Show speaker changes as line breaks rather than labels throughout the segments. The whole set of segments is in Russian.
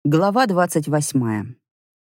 Глава 28.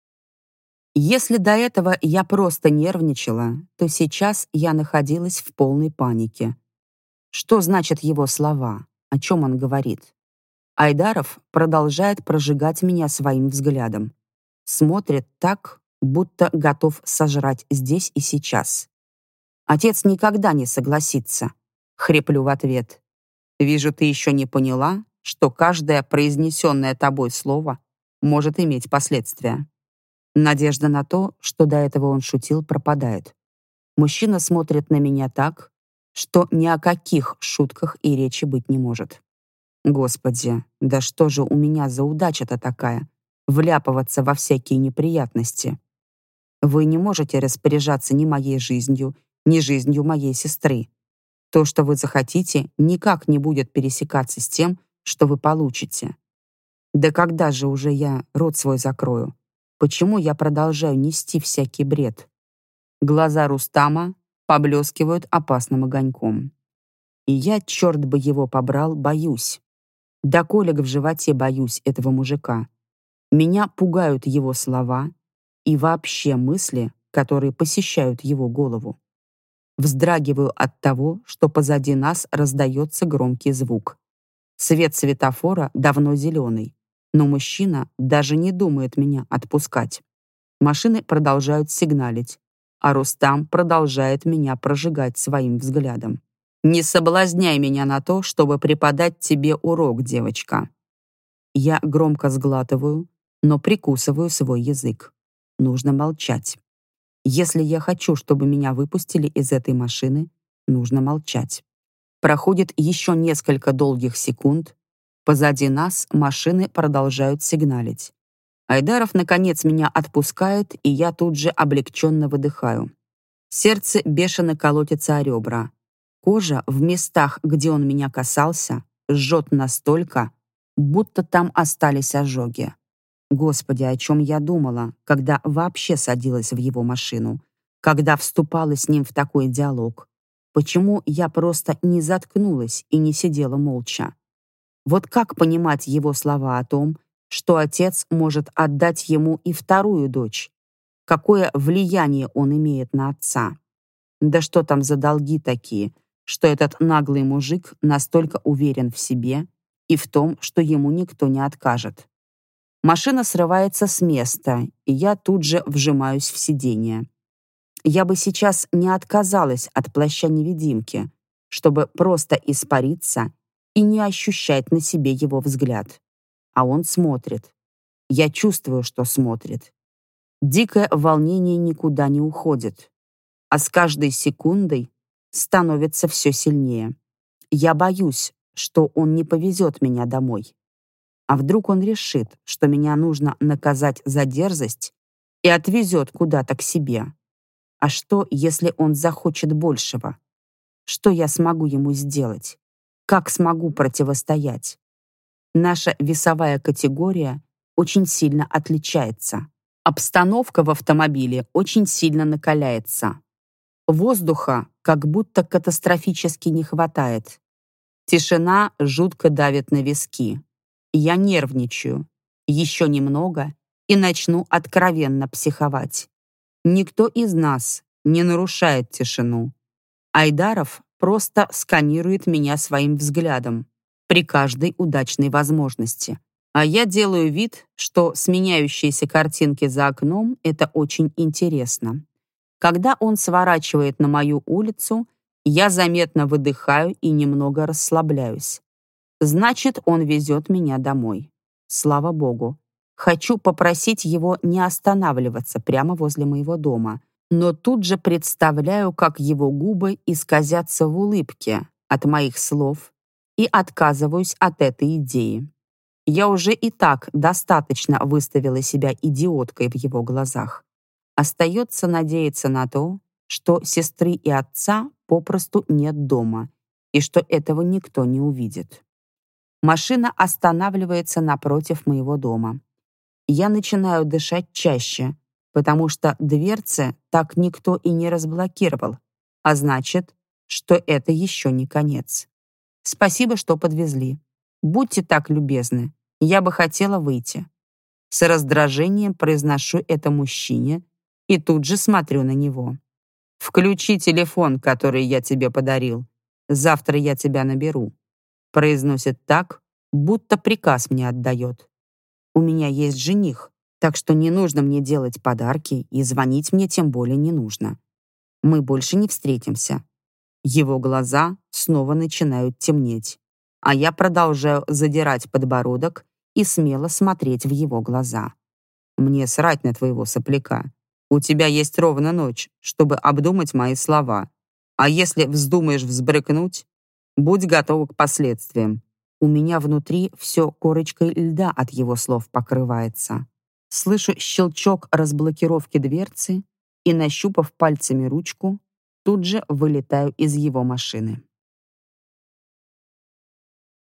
Если до этого я просто нервничала, то сейчас я находилась в полной панике. Что значат его слова? О чем он говорит? Айдаров продолжает прожигать меня своим взглядом. Смотрит так, будто готов сожрать здесь и сейчас. Отец никогда не согласится. Хриплю в ответ. Вижу, ты еще не поняла, что каждое произнесенное тобой слово может иметь последствия. Надежда на то, что до этого он шутил, пропадает. Мужчина смотрит на меня так, что ни о каких шутках и речи быть не может. Господи, да что же у меня за удача-то такая? Вляпываться во всякие неприятности. Вы не можете распоряжаться ни моей жизнью, ни жизнью моей сестры. То, что вы захотите, никак не будет пересекаться с тем, что вы получите. Да когда же уже я рот свой закрою? Почему я продолжаю нести всякий бред? Глаза Рустама поблескивают опасным огоньком. И я, черт бы его побрал, боюсь. До колик в животе боюсь этого мужика. Меня пугают его слова и вообще мысли, которые посещают его голову. Вздрагиваю от того, что позади нас раздается громкий звук. Свет светофора давно зеленый, но мужчина даже не думает меня отпускать. Машины продолжают сигналить, а Рустам продолжает меня прожигать своим взглядом. «Не соблазняй меня на то, чтобы преподать тебе урок, девочка». Я громко сглатываю, но прикусываю свой язык. Нужно молчать. Если я хочу, чтобы меня выпустили из этой машины, нужно молчать. Проходит еще несколько долгих секунд. Позади нас машины продолжают сигналить. Айдаров, наконец, меня отпускает, и я тут же облегченно выдыхаю. Сердце бешено колотится о ребра. Кожа в местах, где он меня касался, жжет настолько, будто там остались ожоги. Господи, о чем я думала, когда вообще садилась в его машину, когда вступала с ним в такой диалог? Почему я просто не заткнулась и не сидела молча? Вот как понимать его слова о том, что отец может отдать ему и вторую дочь? Какое влияние он имеет на отца? Да что там за долги такие, что этот наглый мужик настолько уверен в себе и в том, что ему никто не откажет? Машина срывается с места, и я тут же вжимаюсь в сиденье. Я бы сейчас не отказалась от плаща-невидимки, чтобы просто испариться и не ощущать на себе его взгляд. А он смотрит. Я чувствую, что смотрит. Дикое волнение никуда не уходит, а с каждой секундой становится все сильнее. Я боюсь, что он не повезет меня домой. А вдруг он решит, что меня нужно наказать за дерзость и отвезет куда-то к себе? А что, если он захочет большего? Что я смогу ему сделать? Как смогу противостоять? Наша весовая категория очень сильно отличается. Обстановка в автомобиле очень сильно накаляется. Воздуха как будто катастрофически не хватает. Тишина жутко давит на виски. Я нервничаю. Еще немного и начну откровенно психовать. Никто из нас не нарушает тишину. Айдаров просто сканирует меня своим взглядом при каждой удачной возможности. А я делаю вид, что сменяющиеся картинки за окном — это очень интересно. Когда он сворачивает на мою улицу, я заметно выдыхаю и немного расслабляюсь. Значит, он везет меня домой. Слава богу. Хочу попросить его не останавливаться прямо возле моего дома, но тут же представляю, как его губы исказятся в улыбке от моих слов и отказываюсь от этой идеи. Я уже и так достаточно выставила себя идиоткой в его глазах. Остается надеяться на то, что сестры и отца попросту нет дома, и что этого никто не увидит. Машина останавливается напротив моего дома. Я начинаю дышать чаще, потому что дверцы так никто и не разблокировал, а значит, что это еще не конец. Спасибо, что подвезли. Будьте так любезны, я бы хотела выйти. С раздражением произношу это мужчине и тут же смотрю на него. «Включи телефон, который я тебе подарил. Завтра я тебя наберу», — произносит так, будто приказ мне отдает. У меня есть жених, так что не нужно мне делать подарки и звонить мне тем более не нужно. Мы больше не встретимся. Его глаза снова начинают темнеть, а я продолжаю задирать подбородок и смело смотреть в его глаза. Мне срать на твоего сопляка. У тебя есть ровно ночь, чтобы обдумать мои слова. А если вздумаешь взбрыкнуть, будь готова к последствиям. У меня внутри все корочкой льда от его слов покрывается. Слышу щелчок разблокировки дверцы и, нащупав пальцами ручку, тут же вылетаю из его машины.